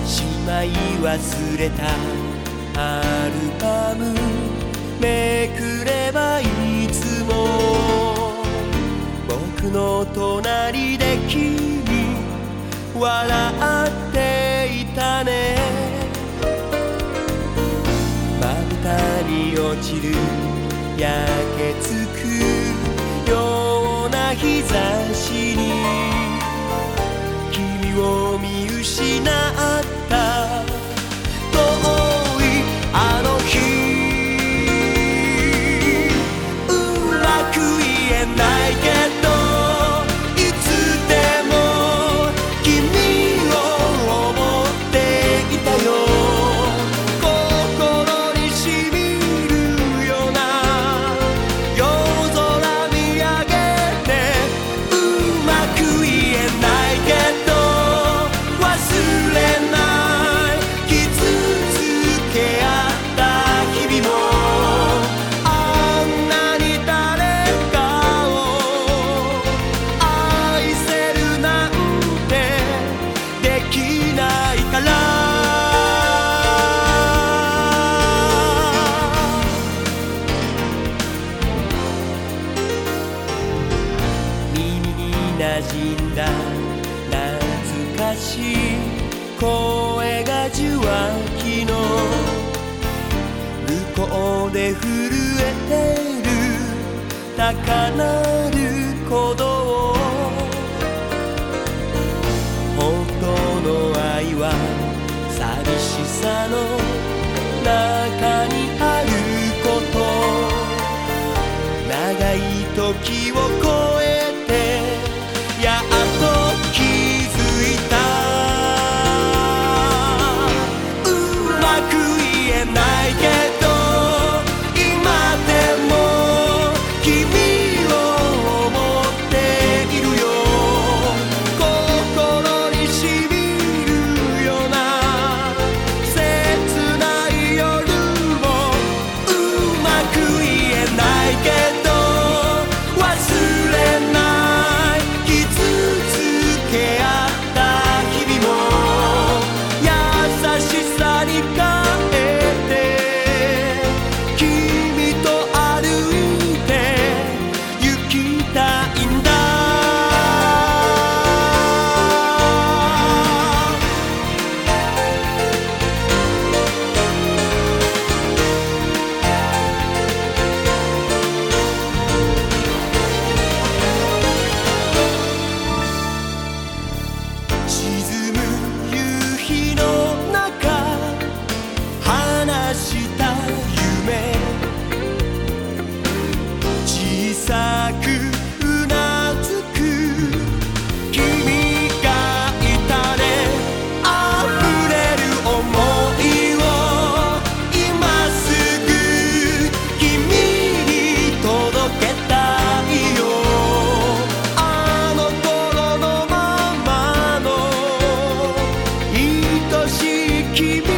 しまい忘れたアルバムめくればいつも僕の隣で君笑っていたね。まぶたに落ちる焼けつくような日差しに君を見失った遠いあの日。うまく言えないけどいつでも君を思っていたよ。心にしみるような夜空見上げてうまく言えないけど忘れない傷つけ合った日々もあんなに誰かを愛せるなんてできないから耳に馴染んだ懐かしい声が受話器の向こうで震えてる高鳴る鼓動。本当の愛は寂しさの中にあること。長い時を越えてやっと気づいた。うまく言えないけど今でも君を思っているよ。心にしみるような切ない夜もうまく言えないけど忘れない傷つけ合った日々も優しさに変えて君と歩いて行きたいんだ。沈む夕日の中話した夢小さくうなずく君がいたね。溢れる想いを今すぐ君に届けたいよ。あの頃のままの愛しい君